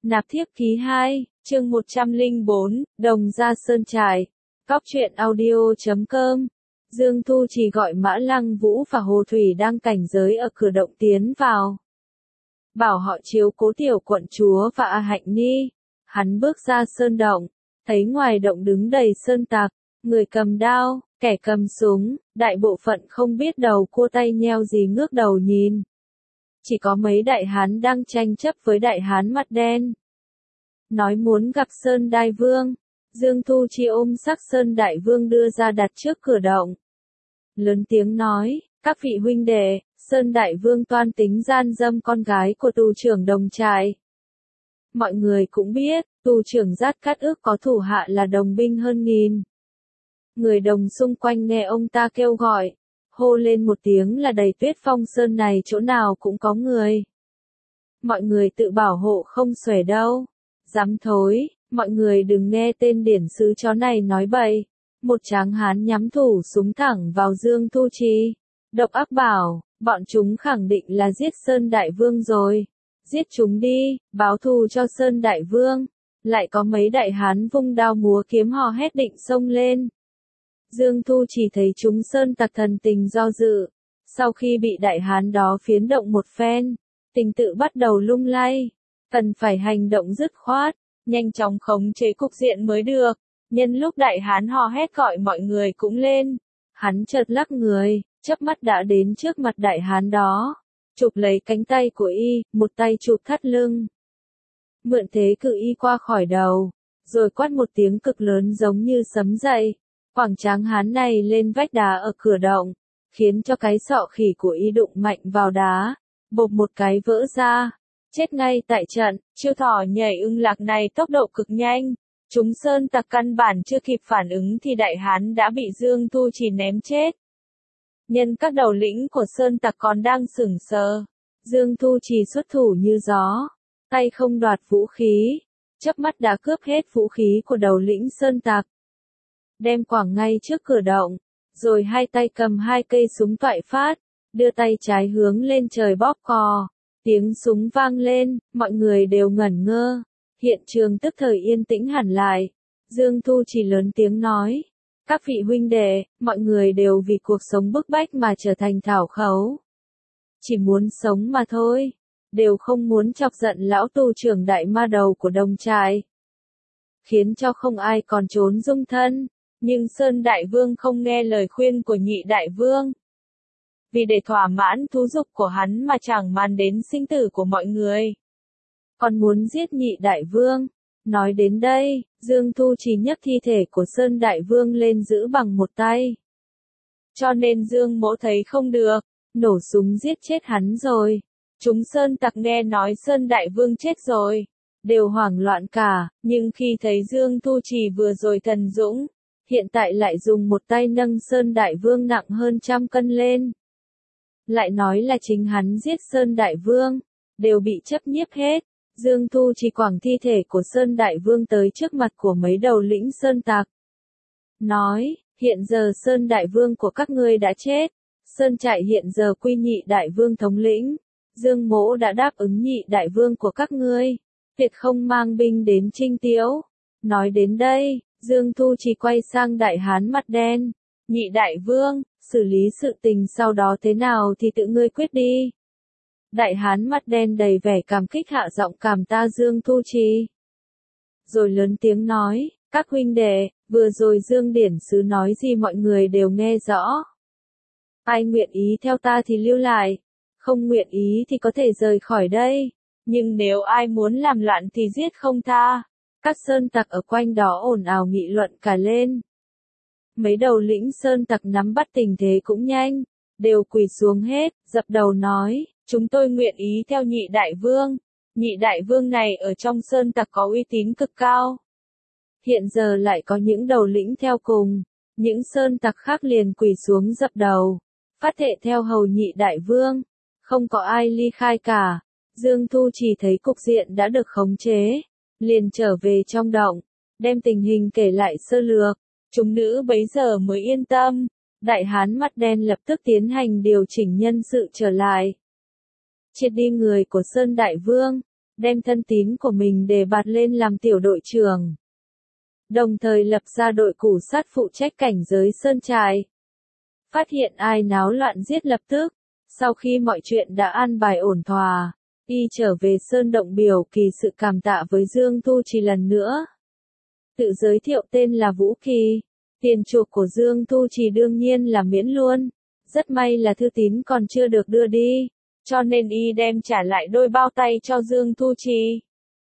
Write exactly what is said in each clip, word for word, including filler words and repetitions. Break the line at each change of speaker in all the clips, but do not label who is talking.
Nạp thiếp ký hai, chương một trăm lẻ bốn, Đồng Gia Sơn Trại. Cóc truyện audio chấm com. Dương Thu Trì gọi Mã Lăng Vũ và Hồ Thủy đang cảnh giới ở cửa động tiến vào. Bảo họ chiếu cố tiểu quận chúa và A Hạnh Ni. Hắn bước ra sơn động, thấy ngoài động đứng đầy sơn tặc, người cầm đao, kẻ cầm súng, đại bộ phận không biết đầu cua tay nheo gì ngước đầu nhìn. Chỉ có mấy đại hán đang tranh chấp với đại hán mặt đen. Nói muốn gặp Sơn Đại Vương, Dương Thu Chi ôm xác Sơn Đại Vương đưa ra đặt trước cửa động. Lớn tiếng nói, các vị huynh đệ, Sơn Đại Vương toan tính gian dâm con gái của tù trưởng Đồng Trại. Mọi người cũng biết, tù trưởng Giát Cát Ước có thủ hạ là đồng binh hơn nghìn. Người đồng xung quanh nghe ông ta kêu gọi, hô lên một tiếng là đầy Tuyết Phong Sơn này chỗ nào cũng có người. Mọi người tự bảo hộ không xuể đâu. Dám thối, mọi người đừng nghe tên điển sứ chó này nói bậy. Một tráng hán nhắm thủ súng thẳng vào Dương Thu Chi. Độc ác bảo, bọn chúng khẳng định là giết Sơn Đại Vương rồi. Giết chúng đi, báo thù cho Sơn Đại Vương. Lại có mấy đại hán vung đao múa kiếm hò hét định xông lên. Dương Thu chỉ thấy chúng sơn tặc thần tình do dự. Sau khi bị đại hán đó phiến động một phen, tình tự bắt đầu lung lay. Cần phải hành động dứt khoát, nhanh chóng khống chế cục diện mới được. Nhân lúc đại hán hò hét gọi mọi người cũng lên. Hắn chợt lắc người, chớp mắt đã đến trước mặt đại hán đó. Chụp lấy cánh tay của y, một tay chụp thắt lưng. Mượn thế cự y qua khỏi đầu, rồi quát một tiếng cực lớn giống như sấm dậy. Quảng tráng hán này lên vách đá ở cửa động, khiến cho cái sọ khỉ của y đụng mạnh vào đá, bộp một cái vỡ ra, chết ngay tại trận. Chiêu thỏ nhảy ưng lạc này tốc độ cực nhanh, chúng sơn tặc căn bản chưa kịp phản ứng thì đại hán đã bị Dương Thu Trì ném chết. Nhân các đầu lĩnh của sơn tặc còn đang sững sờ, Dương Thu Trì xuất thủ như gió, tay không đoạt vũ khí, chớp mắt đã cướp hết vũ khí của đầu lĩnh sơn tặc. Đem quẳng ngay trước cửa động, rồi hai tay cầm hai cây súng toại phát, đưa tay trái hướng lên trời bóp cò. Tiếng súng vang lên, mọi người đều ngẩn ngơ. Hiện trường tức thời yên tĩnh hẳn lại. Dương Thu chỉ lớn tiếng nói, các vị huynh đệ, mọi người đều vì cuộc sống bức bách mà trở thành thảo khấu. Chỉ muốn sống mà thôi, đều không muốn chọc giận lão tù trưởng đại ma đầu của Đồng Trại. Khiến cho không ai còn trốn dung thân. Nhưng Sơn Đại Vương không nghe lời khuyên của Nhị Đại Vương. Vì để thỏa mãn thú dục của hắn mà chẳng màng đến sinh tử của mọi người. Còn muốn giết Nhị Đại Vương. Nói đến đây, Dương Thu chỉ nhấc thi thể của Sơn Đại Vương lên giữ bằng một tay. Cho nên Dương Mỗ thấy không được, nổ súng giết chết hắn rồi. Chúng Sơn tặc nghe nói Sơn Đại Vương chết rồi, đều hoảng loạn cả, nhưng khi thấy Dương Thu Trì vừa rồi thần dũng, hiện tại lại dùng một tay nâng Sơn Đại Vương nặng hơn trăm cân lên. Lại nói là chính hắn giết Sơn Đại Vương, đều bị chấp nhiếp hết. Dương Thu chỉ quẳng thi thể của Sơn Đại Vương tới trước mặt của mấy đầu lĩnh sơn tặc. Nói, hiện giờ Sơn Đại Vương của các ngươi đã chết. Sơn Trại hiện giờ quy Nhị Đại Vương thống lĩnh. Dương Mỗ đã đáp ứng Nhị Đại Vương của các ngươi. Tuyệt không mang binh đến Trinh Tiễu. Nói đến đây, Dương Thu chỉ quay sang đại hán mặt đen. Nhị Đại Vương, xử lý sự tình sau đó thế nào thì tự ngươi quyết đi. Đại hán mặt đen đầy vẻ cảm kích hạ giọng cảm ta Dương Thu Trì. Rồi lớn tiếng nói, các huynh đệ, vừa rồi Dương điển sứ nói gì mọi người đều nghe rõ. Ai nguyện ý theo ta thì lưu lại, không nguyện ý thì có thể rời khỏi đây. Nhưng nếu ai muốn làm loạn thì giết không tha. Các sơn tặc ở quanh đó ồn ào nghị luận cả lên. Mấy đầu lĩnh sơn tặc nắm bắt tình thế cũng nhanh, đều quỳ xuống hết, dập đầu nói, chúng tôi nguyện ý theo Nhị Đại Vương. Nhị Đại Vương này ở trong sơn tặc có uy tín cực cao. Hiện giờ lại có những đầu lĩnh theo cùng, những sơn tặc khác liền quỳ xuống dập đầu, phát thệ theo hầu Nhị Đại Vương, không có ai ly khai cả. Dương Thu chỉ thấy cục diện đã được khống chế, liền trở về trong động, đem tình hình kể lại sơ lược. Chúng nữ bấy giờ mới yên tâm. Đại hán mặt đen lập tức tiến hành điều chỉnh nhân sự trở lại. Triệt đi người của Sơn Đại Vương, đem thân tín của mình đề bạt lên làm tiểu đội trưởng. Đồng thời lập ra đội củ sát phụ trách cảnh giới sơn trại. Phát hiện ai náo loạn giết lập tức. Sau khi mọi chuyện đã an bài ổn thỏa, y trở về sơn động biểu kỳ sự cảm tạ với Dương Tu Trì lần nữa. Tự giới thiệu tên là Vũ Kỳ. Tiền chuộc của Dương Tu Trì đương nhiên là miễn luôn. Rất may là thư tín còn chưa được đưa đi, cho nên y đem trả lại đôi bao tay cho Dương Tu Trì.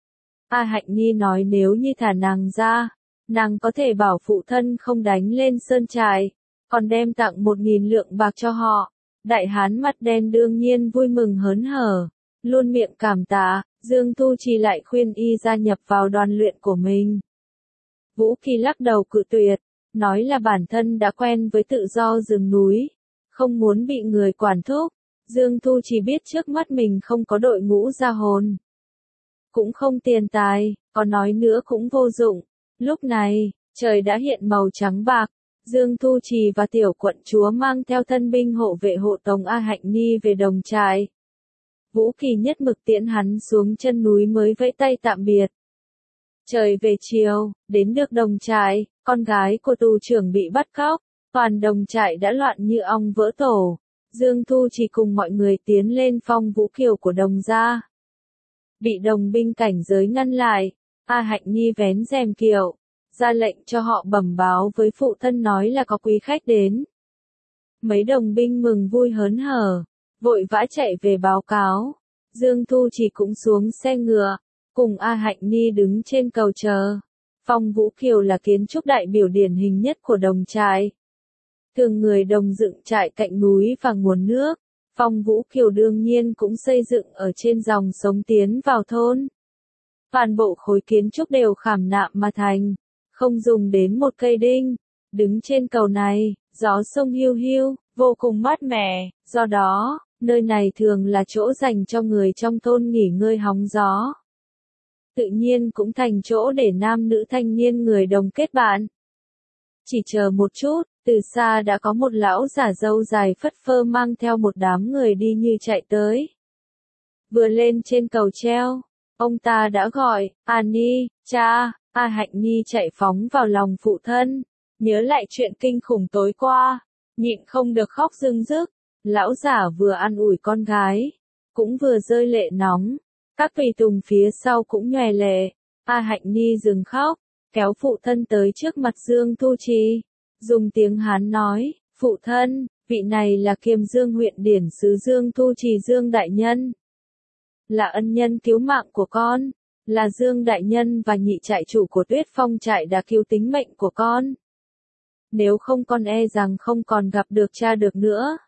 A Hạnh Nhi nói nếu như thả nàng ra, nàng có thể bảo phụ thân không đánh lên sơn trại, còn đem tặng một nghìn lượng bạc cho họ. Đại hán mặt đen đương nhiên vui mừng hớn hở, luôn miệng cảm tạ. Dương Tu Trì lại khuyên y gia nhập vào đoàn luyện của mình. Vũ Kỳ lắc đầu cự tuyệt, nói là bản thân đã quen với tự do rừng núi, không muốn bị người quản thúc. Dương Tu Trì biết trước mắt mình không có đội ngũ gia hồn, cũng không tiền tài, có nói nữa cũng vô dụng. Lúc này, trời đã hiện màu trắng bạc. Dương Tu Trì và tiểu quận chúa mang theo thân binh hộ vệ hộ tống A Hạnh Nhi về đồng trại. Vũ Kỳ nhất mực tiễn hắn xuống chân núi mới vẫy tay tạm biệt. Trời về chiều, đến được đồng trại, con gái của tù trưởng bị bắt cóc, toàn đồng trại đã loạn như ong vỡ tổ. Dương Tu Trì cùng mọi người tiến lên phong vũ kiều của đồng gia. Bị đồng binh cảnh giới ngăn lại, A Hạnh Nhi vén rèm kiệu, ra lệnh cho họ bẩm báo với phụ thân nói là có quý khách đến. Mấy đồng binh mừng vui hớn hở, vội vã chạy về báo cáo. Dương Tu Trì cũng xuống xe ngựa, cùng A Hạnh Nhi đứng trên cầu chờ. Phong Vũ Kiều là kiến trúc đại biểu điển hình nhất của đồng trại. Thường người đồng dựng trại cạnh núi và nguồn nước. Phong Vũ Kiều đương nhiên cũng xây dựng ở trên dòng sống tiến vào thôn. Toàn bộ khối kiến trúc đều khảm nạm mà thành, không dùng đến một cây đinh. Đứng trên cầu này, gió sông hiu hiu, vô cùng mát mẻ, do đó, nơi này thường là chỗ dành cho người trong thôn nghỉ ngơi hóng gió. Tự nhiên cũng thành chỗ để nam nữ thanh niên người đồng kết bạn. Chỉ chờ một chút, từ xa đã có một lão giả râu dài phất phơ mang theo một đám người đi như chạy tới. Vừa lên trên cầu treo, ông ta đã gọi, Ani, cha. A Hạnh Nhi chạy phóng vào lòng phụ thân, nhớ lại chuyện kinh khủng tối qua, nhịn không được khóc rưng rức. Lão giả vừa an ủi con gái, cũng vừa rơi lệ nóng. Các tùy tùng phía sau cũng nhòe lệ. A Hạnh Nhi dừng khóc, kéo phụ thân tới trước mặt Dương Tu Trì, dùng tiếng Hán nói, phụ thân, vị này là Kiềm Dương huyện điển sứ Dương Tu Trì Dương đại nhân, là ân nhân cứu mạng của con. Là Dương đại nhân và nhị trại chủ của Tuyết Phong trại đã cứu tính mệnh của con. Nếu không con e rằng không còn gặp được cha được nữa.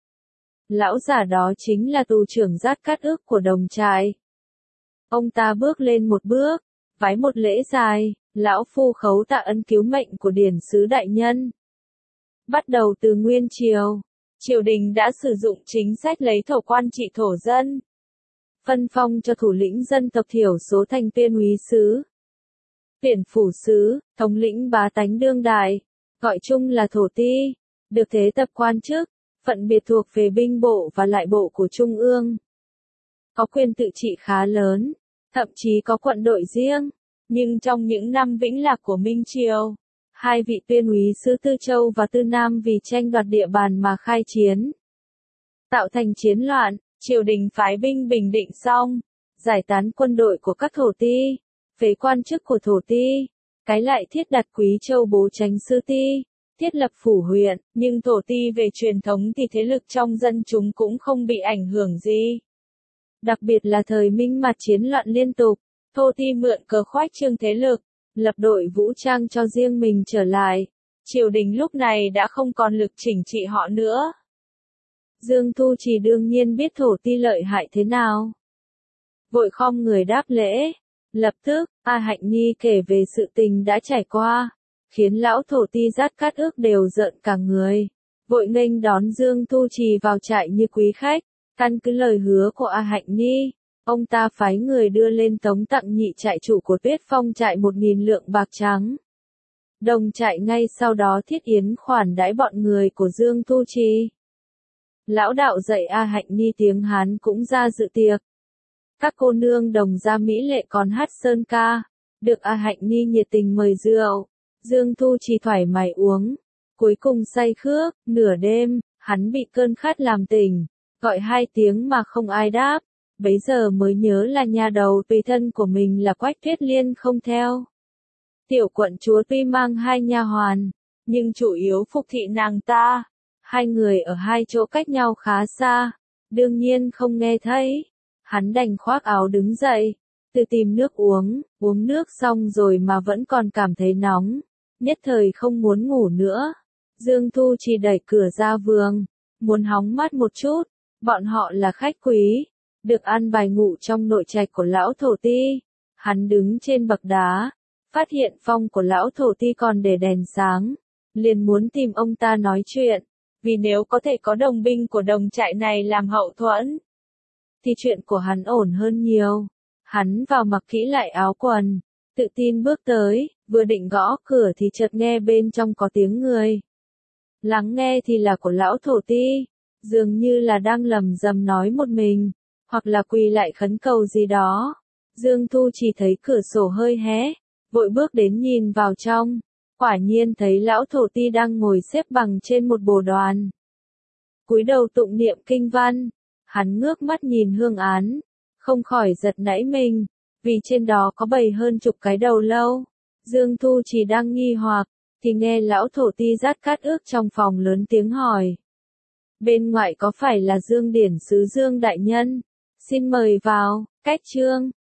Lão giả đó chính là tù trưởng Giát Cát Ức của đồng trại. Ông ta bước lên một bước, vái một lễ dài, lão phu khấu tạ ân cứu mệnh của điển sứ đại nhân. Bắt đầu từ Nguyên Triều, triều đình đã sử dụng chính sách lấy thổ quan trị thổ dân. Phân phong cho thủ lĩnh dân tộc thiểu số thành tuyên úy sứ, tuyển phủ sứ, thống lĩnh bá tánh đương đại, gọi chung là thổ ti, được thế tập quan chức, phận biệt thuộc về binh bộ và lại bộ của Trung ương. Có quyền tự trị khá lớn, thậm chí có quận đội riêng, nhưng trong những năm vĩnh lạc của Minh Triều, hai vị tuyên úy sứ Tư Châu và Tư Nam vì tranh đoạt địa bàn mà khai chiến, tạo thành chiến loạn. Triều đình phái binh bình định xong, giải tán quân đội của các thổ ti, phế quan chức của thổ ti, cái lại thiết đặt Quý Châu bố chánh sư ti, thiết lập phủ huyện, nhưng thổ ti về truyền thống thì thế lực trong dân chúng cũng không bị ảnh hưởng gì. Đặc biệt là thời Minh mặt chiến loạn liên tục, thổ ti mượn cớ khoách trương thế lực, lập đội vũ trang cho riêng mình trở lại. Triều đình lúc này đã không còn lực chỉnh trị họ nữa. Dương Tu Trì đương nhiên biết thổ ti lợi hại thế nào. Vội khom người đáp lễ. Lập tức, A Hạnh Nhi kể về sự tình đã trải qua, khiến lão thổ ti Giát Cát Ức đều rợn cả người. Vội nghênh đón Dương Tu Trì vào trại như quý khách. Căn cứ lời hứa của A Hạnh Nhi, ông ta phái người đưa lên tống tặng nhị trại chủ của Tuyết Phong trại một nghìn lượng bạc trắng. Đồng trại ngay sau đó thiết yến khoản đãi bọn người của Dương Tu Trì. Lão đạo dạy A Hạnh Nhi tiếng Hán cũng ra dự tiệc. Các cô nương Đồng gia mỹ lệ còn hát sơn ca, được A Hạnh Nhi nhiệt tình mời rượu. Dương Thu Trì thoải mái uống, cuối cùng say khước. Nửa đêm, hắn bị cơn khát làm tỉnh, gọi hai tiếng mà không ai đáp, bấy giờ mới nhớ là nhà đầu tùy thân của mình là Quách Tuyết Liên không theo. Tiểu quận chúa tuy mang hai nha hoàn, nhưng chủ yếu phục thị nàng ta. Hai người ở hai chỗ cách nhau khá xa, đương nhiên không nghe thấy. Hắn đành khoác áo đứng dậy, tự tìm nước uống, uống nước xong rồi mà vẫn còn cảm thấy nóng, nhất thời không muốn ngủ nữa. Dương Thu Trì đẩy cửa ra vườn, muốn hóng mát một chút, bọn họ là khách quý, được ăn bài ngủ trong nội trạch của lão thổ ti. Hắn đứng trên bậc đá, phát hiện phòng của lão thổ ti còn để đèn sáng, liền muốn tìm ông ta nói chuyện, vì nếu có thể có đồng binh của đồng trại này làm hậu thuẫn, thì chuyện của hắn ổn hơn nhiều. Hắn vào mặc kỹ lại áo quần, tự tin bước tới, vừa định gõ cửa thì chợt nghe bên trong có tiếng người. Lắng nghe thì là của lão thổ ti, dường như là đang lầm rầm nói một mình, hoặc là quỳ lại khấn cầu gì đó. Dương Thu chỉ thấy cửa sổ hơi hé, vội bước đến nhìn vào trong, quả nhiên thấy lão thổ ti đang ngồi xếp bằng trên một bồ đoàn, cúi đầu tụng niệm kinh văn. Hắn ngước mắt nhìn hương án, không khỏi giật nảy mình, vì trên đó có bày hơn chục cái đầu lâu. Dương Thu chỉ đang nghi hoặc, thì nghe lão thổ ti rát cát ước trong phòng lớn tiếng hỏi. Bên ngoài có phải là Dương Điển Sứ Dương Đại Nhân? Xin mời vào. Cách chương